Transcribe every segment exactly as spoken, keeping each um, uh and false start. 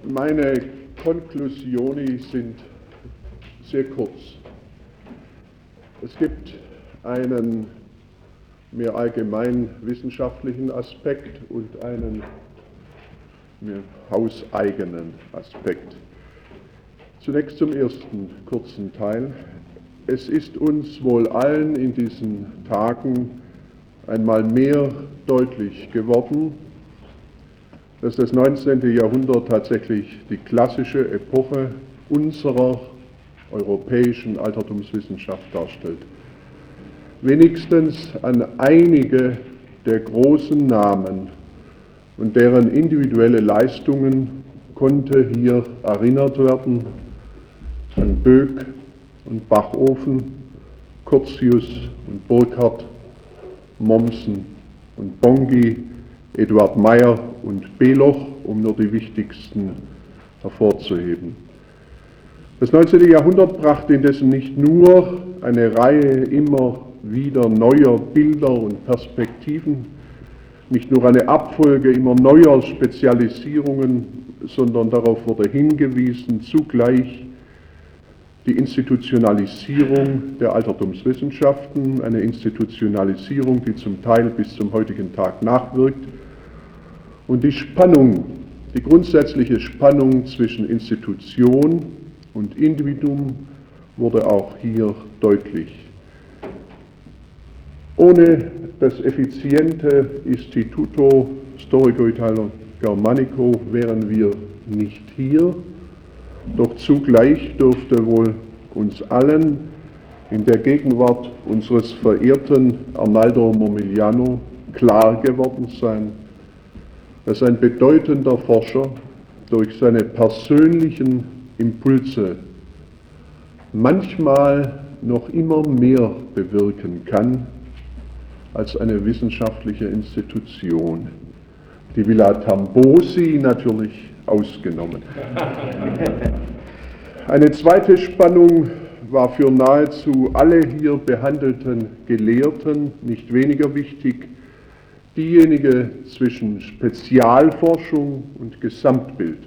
Meine Konklusioni sind sehr kurz. Es gibt einen mehr allgemein wissenschaftlichen Aspekt und einen mehr hauseigenen Aspekt. Zunächst zum ersten kurzen Teil. Es ist uns wohl allen in diesen Tagen einmal mehr deutlich geworden, dass das neunzehnte. Jahrhundert tatsächlich die klassische Epoche unserer europäischen Altertumswissenschaft darstellt. Wenigstens an einige der großen Namen und deren individuelle Leistungen konnte hier erinnert werden, an Böck und Bachofen, Curtius und Burckhardt, Mommsen und Bonghi, Eduard Meyer und Beloch, um nur die wichtigsten hervorzuheben. Das neunzehnte. Jahrhundert brachte indessen nicht nur eine Reihe immer wieder neuer Bilder und Perspektiven, nicht nur eine Abfolge immer neuer Spezialisierungen, sondern darauf wurde hingewiesen, zugleich die Institutionalisierung der Altertumswissenschaften, eine Institutionalisierung, die zum Teil bis zum heutigen Tag nachwirkt, und die Spannung, die grundsätzliche Spannung zwischen Institution und Individuum wurde auch hier deutlich. Ohne das effiziente Instituto Storico Italo-Germanico wären wir nicht hier, doch zugleich dürfte wohl uns allen in der Gegenwart unseres verehrten Arnaldo Momigliano klar geworden sein, dass ein bedeutender Forscher durch seine persönlichen Impulse manchmal noch immer mehr bewirken kann als eine wissenschaftliche Institution. Die Villa Tambosi natürlich ausgenommen. Eine zweite Spannung war für nahezu alle hier behandelten Gelehrten nicht weniger wichtig, diejenige zwischen Spezialforschung und Gesamtbild.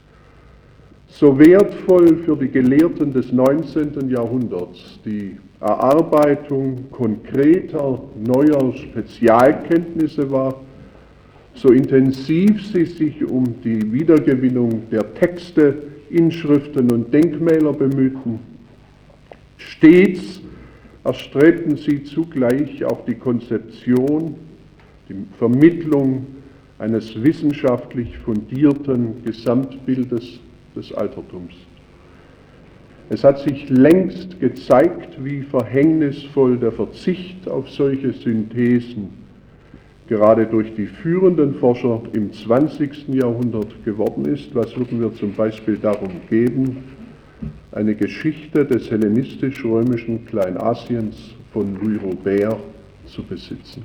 So wertvoll für die Gelehrten des neunzehnten. Jahrhunderts die Erarbeitung konkreter, neuer Spezialkenntnisse war, so intensiv sie sich um die Wiedergewinnung der Texte, Inschriften und Denkmäler bemühten, stets erstrebten sie zugleich auch die Konzeption, die Vermittlung eines wissenschaftlich fundierten Gesamtbildes des Altertums. Es hat sich längst gezeigt, wie verhängnisvoll der Verzicht auf solche Synthesen gerade durch die führenden Forscher im zwanzigsten. Jahrhundert geworden ist. Was würden wir zum Beispiel darum geben, eine Geschichte des hellenistisch-römischen Kleinasiens von Louis Robert zu besitzen?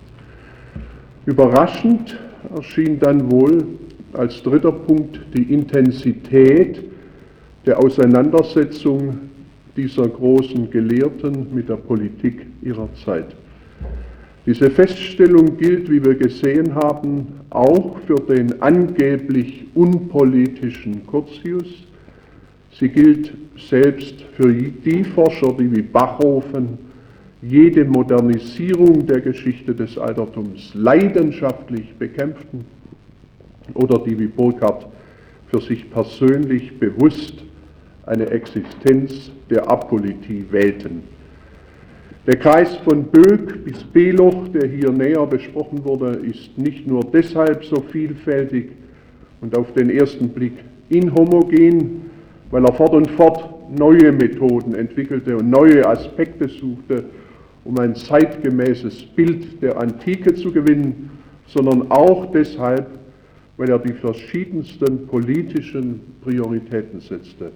Überraschend erschien dann wohl als dritter Punkt die Intensität der Auseinandersetzung dieser großen Gelehrten mit der Politik ihrer Zeit. Diese Feststellung gilt, wie wir gesehen haben, auch für den angeblich unpolitischen Curtius. Sie gilt selbst für die Forscher, die wie Bachofen jede Modernisierung der Geschichte des Altertums leidenschaftlich bekämpften oder die wie Burckhardt für sich persönlich bewusst eine Existenz der Apolitie wählten. Der Kreis von Böck bis Beloch, der hier näher besprochen wurde, ist nicht nur deshalb so vielfältig und auf den ersten Blick inhomogen, weil er fort und fort neue Methoden entwickelte und neue Aspekte suchte, um ein zeitgemäßes Bild der Antike zu gewinnen, sondern auch deshalb, weil er die verschiedensten politischen Prioritäten setzte.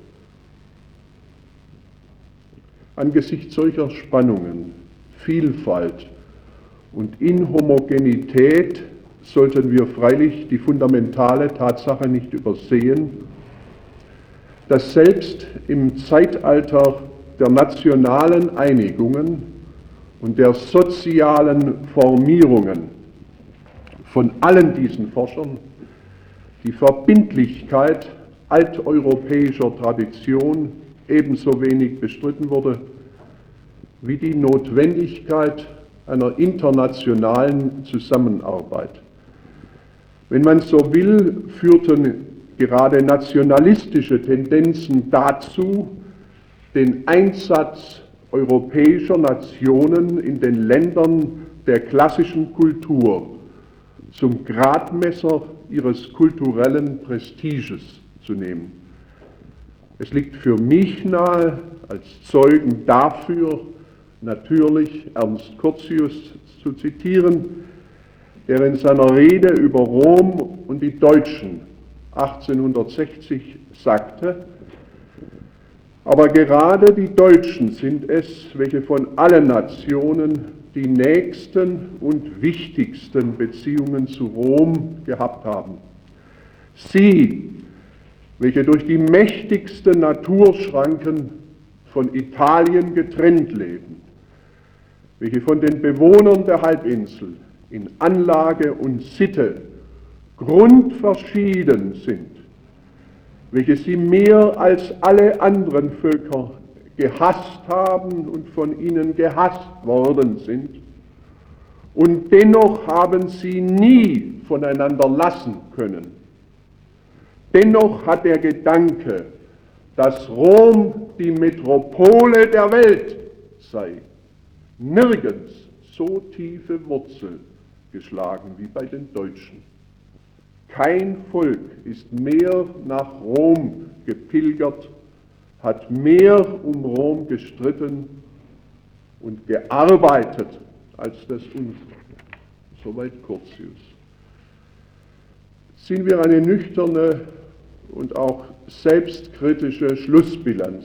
Angesichts solcher Spannungen, Vielfalt und Inhomogenität sollten wir freilich die fundamentale Tatsache nicht übersehen, dass selbst im Zeitalter der nationalen Einigungen und der sozialen Formierungen von allen diesen Forschern die Verbindlichkeit alteuropäischer Tradition ebenso wenig bestritten wurde wie die Notwendigkeit einer internationalen Zusammenarbeit. Wenn man so will, führten gerade nationalistische Tendenzen dazu, den Einsatz europäischer Nationen in den Ländern der klassischen Kultur zum Gradmesser ihres kulturellen Prestiges zu nehmen. Es liegt für mich nahe, als Zeugen dafür natürlich Ernst Curtius zu zitieren, der in seiner Rede über Rom und die Deutschen achtzehnhundertsechzig sagte: Aber gerade die Deutschen sind es, welche von allen Nationen die nächsten und wichtigsten Beziehungen zu Rom gehabt haben. Sie, welche durch die mächtigsten Naturschranken von Italien getrennt leben, welche von den Bewohnern der Halbinsel in Anlage und Sitte grundverschieden sind, welche sie mehr als alle anderen Völker gehasst haben und von ihnen gehasst worden sind. Und dennoch haben sie nie voneinander lassen können. Dennoch hat der Gedanke, dass Rom die Metropole der Welt sei, nirgends so tiefe Wurzel geschlagen wie bei den Deutschen. Kein Volk ist mehr nach Rom gepilgert, hat mehr um Rom gestritten und gearbeitet als das unsere. Soweit Curtius. Ziehen wir eine nüchterne und auch selbstkritische Schlussbilanz.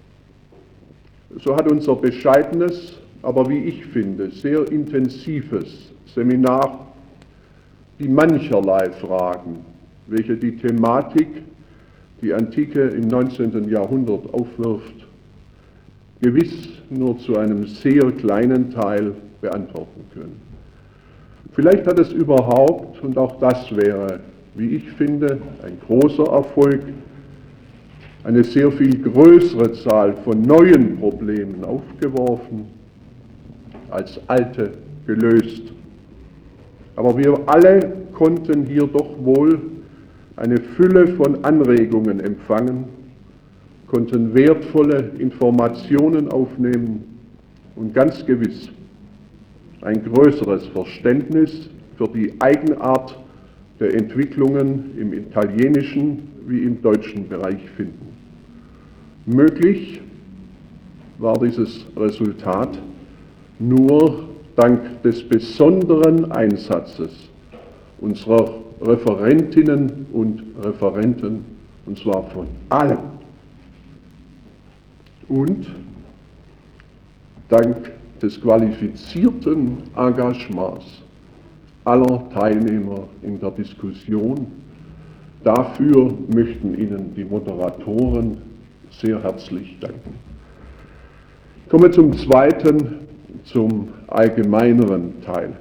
So hat unser bescheidenes, aber wie ich finde, sehr intensives Seminar die mancherlei Fragen, welche die Thematik, die Antike im neunzehnten Jahrhundert aufwirft, gewiss nur zu einem sehr kleinen Teil beantworten können. Vielleicht hat es überhaupt, und auch das wäre, wie ich finde, ein großer Erfolg, eine sehr viel größere Zahl von neuen Problemen aufgeworfen, als alte gelöst. Aber wir alle konnten hier doch wohl eine Fülle von Anregungen empfangen, konnten wertvolle Informationen aufnehmen und ganz gewiss ein größeres Verständnis für die Eigenart der Entwicklungen im italienischen wie im deutschen Bereich finden. Möglich war dieses Resultat nur dank des besonderen Einsatzes unserer Referentinnen und Referenten, und zwar von allen. Und dank des qualifizierten Engagements aller Teilnehmer in der Diskussion. Dafür möchten Ihnen die Moderatoren sehr herzlich danken. Ich komme zum zweiten, zum allgemeineren Teil.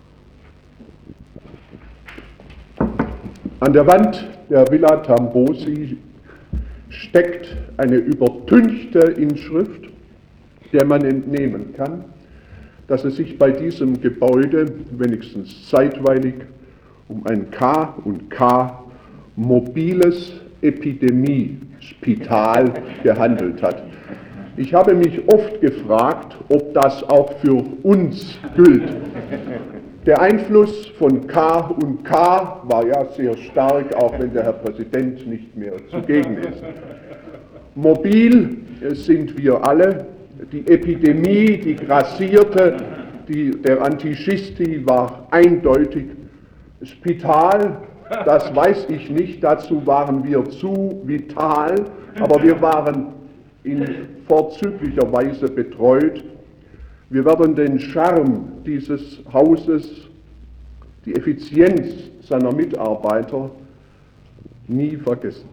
An der Wand der Villa Tambosi steckt eine übertünchte Inschrift, der man entnehmen kann, dass es sich bei diesem Gebäude wenigstens zeitweilig um ein K und K mobiles Epidemiespital gehandelt hat. Ich habe mich oft gefragt, ob das auch für uns gilt. Der Einfluss von K und K war ja sehr stark, auch wenn der Herr Präsident nicht mehr zugegen ist. Mobil sind wir alle. Die Epidemie, die grassierte, die, der Antischisti war eindeutig. Spital, das weiß ich nicht, dazu waren wir zu vital, aber wir waren in vorzüglicher Weise betreut. Wir werden den Charme dieses Hauses, die Effizienz seiner Mitarbeiter nie vergessen.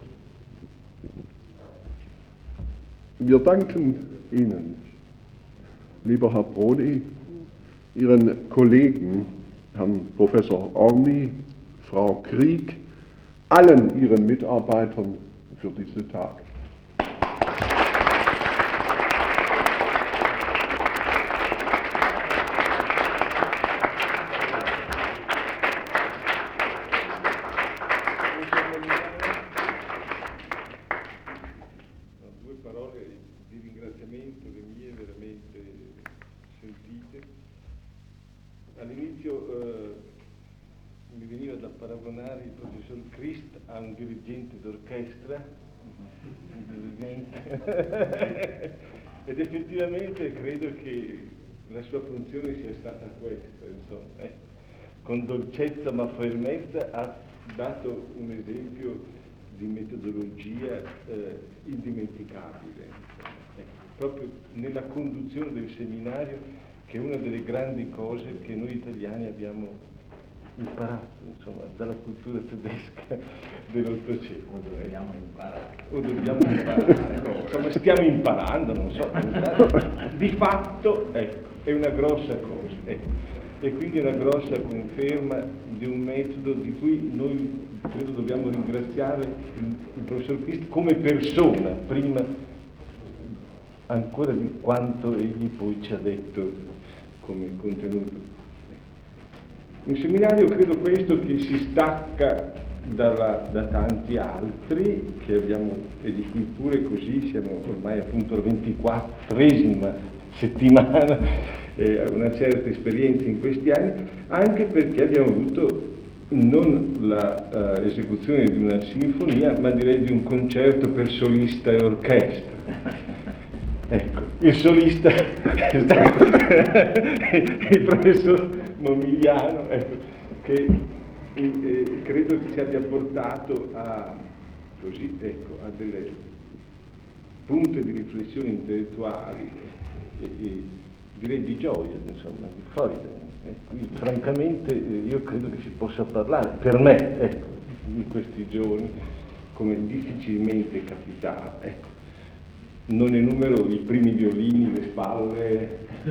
Wir danken Ihnen, lieber Herr Prodi, Ihren Kollegen, Herrn Professor Orni, Frau Krieg, allen Ihren Mitarbeitern für diese Tage. Due parole di ringraziamento, le mie veramente sentite. All'inizio eh, mi veniva da paragonare il professor Christ a un dirigente d'orchestra, un dirigente. Ed effettivamente credo che la sua funzione sia stata questa, insomma, eh. Con dolcezza ma fermezza ha dato un esempio di metodologia eh, indimenticabile, eh, proprio nella conduzione del seminario, che è una delle grandi cose che noi italiani abbiamo imparato, insomma, dalla cultura tedesca dell'Ottocento. O dobbiamo imparare. O dobbiamo imparare, no, insomma, stiamo imparando, non so, di fatto, ecco, è una grossa cosa, ecco. E quindi è una grossa conferma di un metodo di cui noi credo dobbiamo ringraziare il, il professor Christ come persona, prima ancora di quanto egli poi ci ha detto come contenuto. Un seminario, credo questo, che si stacca dalla, da tanti altri che abbiamo, e di cui pure così siamo ormai appunto alla ventiquattresima settimana, eh, una certa esperienza in questi anni, anche perché abbiamo avuto non l'esecuzione uh, di una sinfonia, ma direi di un concerto per solista e orchestra. Ecco, il solista è stato il professor Momigliano, ecco, che eh, credo che ci abbia portato a, così, ecco, a delle punte di riflessione intellettuali e, e direi di gioia, insomma, di forza. E qui, francamente, io credo che si possa parlare, per me, ecco, in questi giorni, come difficilmente capitava, ecco. Non enumero i primi violini, le spalle,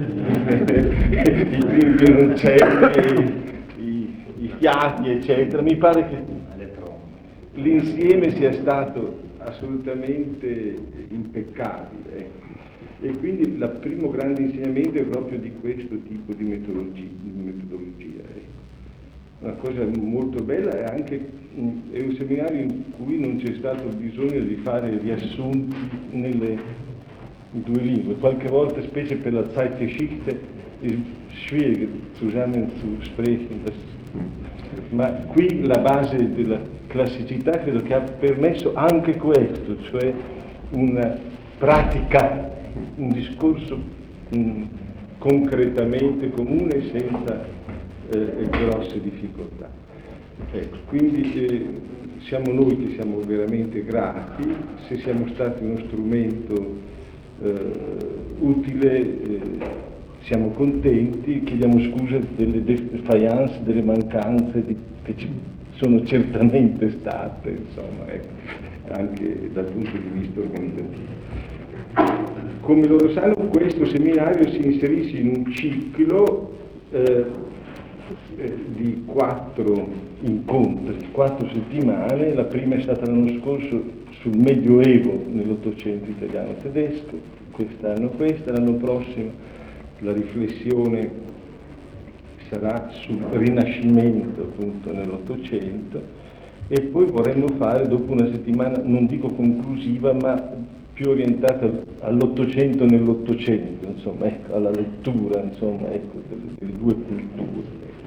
i primi violoncelli, i, i fiati, eccetera. Mi pare che l'insieme sia stato assolutamente impeccabile, ecco. E quindi il primo grande insegnamento è proprio di questo tipo di metodologia, di metodologia, ecco. Una cosa molto bella è anche è un seminario in cui non c'è stato bisogno di fare riassunti nelle due lingue. Qualche volta, specie per la Zeitgeschichte, è schwierig zusammen zu sprechen. Ma qui la base della classicità credo che ha permesso anche questo, cioè una pratica, un discorso mh, concretamente comune senza eh, grosse difficoltà. Ecco, quindi eh, siamo noi che siamo veramente grati, se siamo stati uno strumento eh, utile eh, siamo contenti, chiediamo scusa delle defiance, delle mancanze di, che ci sono certamente state, insomma, ecco, anche dal punto di vista organizzativo. Come loro sanno, questo seminario si inserisce in un ciclo eh, eh, di quattro incontri, quattro settimane. La prima è stata l'anno scorso sul Medioevo nell'Ottocento italiano-tedesco, quest'anno questa, l'anno prossimo la riflessione sarà sul Rinascimento appunto nell'Ottocento, e poi vorremmo fare dopo una settimana, non dico conclusiva, ma più orientata all'Ottocento nell'Ottocento, insomma, ecco, alla lettura, insomma, ecco, delle, delle due culture.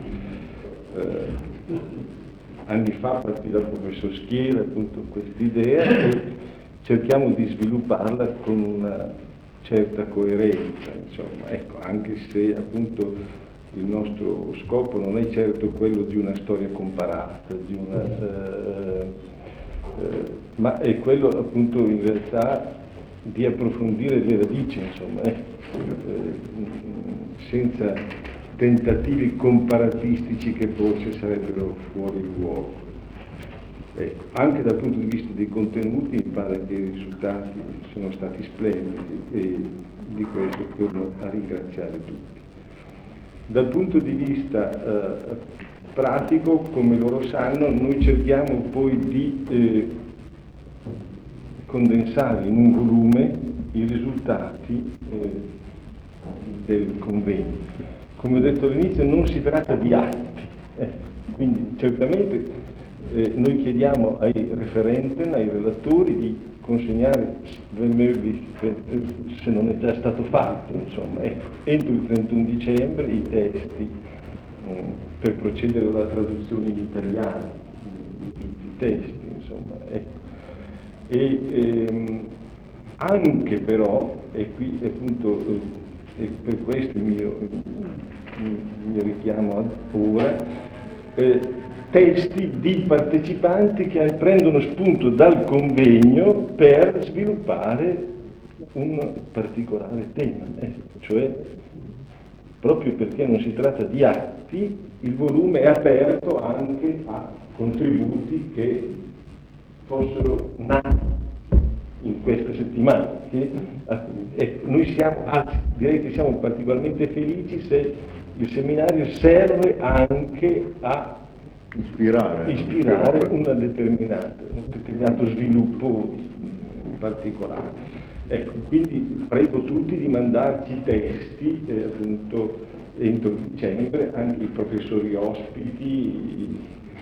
Eh, anni fa partì dal professor Schiera appunto quest'idea e cerchiamo di svilupparla con una certa coerenza, insomma, ecco, anche se appunto il nostro scopo non è certo quello di una storia comparata, di una, eh, eh, ma è quello appunto in realtà di approfondire le radici, insomma, eh, senza tentativi comparatistici che forse sarebbero fuori luogo. Ecco, anche dal punto di vista dei contenuti mi pare che i risultati sono stati splendidi e di questo torno a ringraziare tutti. Dal punto di vista eh, pratico, come loro sanno, noi cerchiamo poi di eh, condensare in un volume i risultati eh, del convegno. Come ho detto all'inizio, non si tratta di atti, eh, quindi certamente eh, noi chiediamo ai referenten, ai relatori, di consegnare, se non è già stato fatto, insomma, ecco, entro il trentuno dicembre i testi eh, per procedere alla traduzione in italiano di tutti i testi, insomma, ecco. E ehm, anche però, e qui appunto eh, e per questo il mio, il mio richiamo ora, eh, testi di partecipanti che prendono spunto dal convegno per sviluppare un particolare tema, eh, cioè proprio perché non si tratta di atti, il volume è aperto anche a contributi che fossero nati in questa settimana. Che, eh, noi siamo, anzi, direi che siamo particolarmente felici se il seminario serve anche a ispirare, ispirare una determinata, un determinato sviluppo particolare. Ecco, quindi prego tutti di mandarci testi, eh, appunto, entro dicembre, anche i professori ospiti,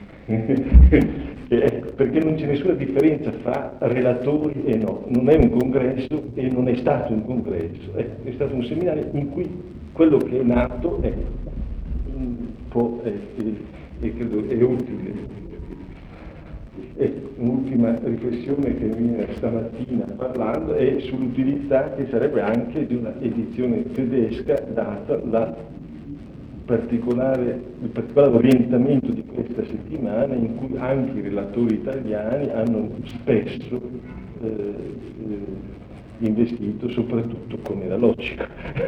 ecco, perché non c'è nessuna differenza fra relatori e no, non è un congresso e non è stato un congresso, è, è stato un seminario in cui quello che è nato è, può, è, è, è, credo, è utile. E un'ultima riflessione che mi viene stamattina parlando è sull'utilità che sarebbe anche di una edizione tedesca, data la particolare, il particolare orientamento di questa settimana, in cui anche i relatori italiani hanno spesso eh, eh, investito, soprattutto, come era logico,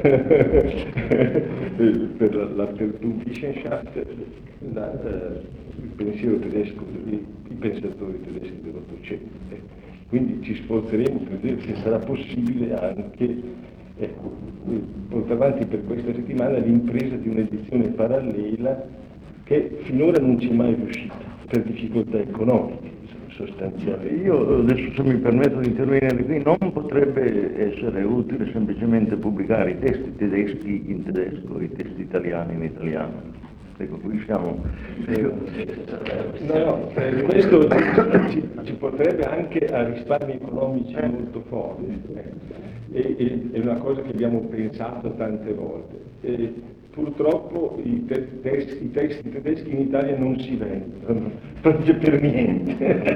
per la, la Vertumbwissenschaft, la, eh, il pensiero tedesco, i, i pensatori tedeschi dell'Ottocento. Quindi ci sforzeremo per vedere se sarà possibile anche, ecco, portare avanti per questa settimana l'impresa di un'edizione parallela che finora non ci è mai riuscita per difficoltà economiche sostanziali. Io adesso, se mi permetto di intervenire qui, non potrebbe essere utile semplicemente pubblicare i testi tedeschi in tedesco, i testi italiani in italiano. Ecco, qui siamo. No, no, eh, questo ci, ci potrebbe anche a risparmi economici molto forti, eh. e, e, è una cosa che abbiamo pensato tante volte. E purtroppo i, te, testi, i testi tedeschi in Italia non si vendono, proprio per niente.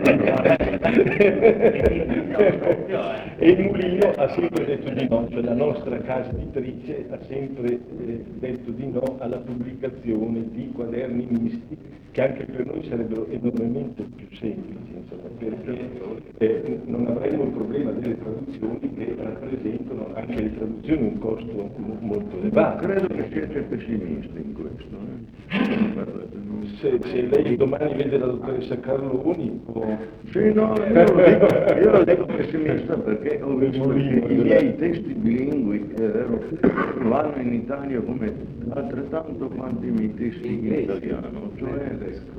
E il Mulino ha sempre detto di no, cioè la nostra casa editrice ha sempre eh, detto di no alla pubblicazione di quaderni misti, che anche per noi sarebbero enormemente più semplici, insomma, perché eh, non avremmo il problema delle traduzioni, che rappresentano anche le traduzioni un costo m- molto elevato. Credo che siete pessimisti in questo. Eh? Se, se lei domani vede la dottoressa Carloni può... Sì, no, io lo dico, io lo dico pessimista perché ho visto che i miei testi bilingui eh, vanno in Italia come altrettanto quanto i miei testi in italiano, cioè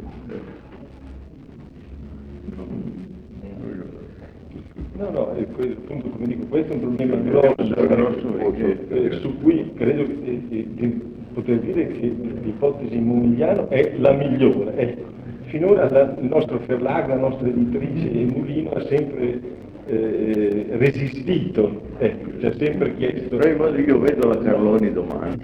No, no, è que- appunto, come dico, questo è un problema grosso, grosso che, eh, su cui credo che, eh, di poter dire che l'ipotesi Momigliano è la migliore. Ecco, finora la, il nostro Verlag, la nostra editrice e Mulino ha sempre eh, resistito, ecco, ci ha sempre chiesto. Prima io vedo la Carloni domani.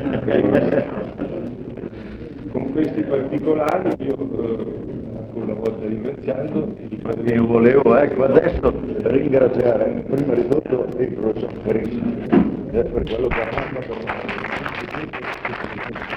Con questi particolari io eh, ancora una volta ringraziando e io volevo, ecco, adesso ringraziare prima di tutto il professor Carini per quello che ha fatto per noi.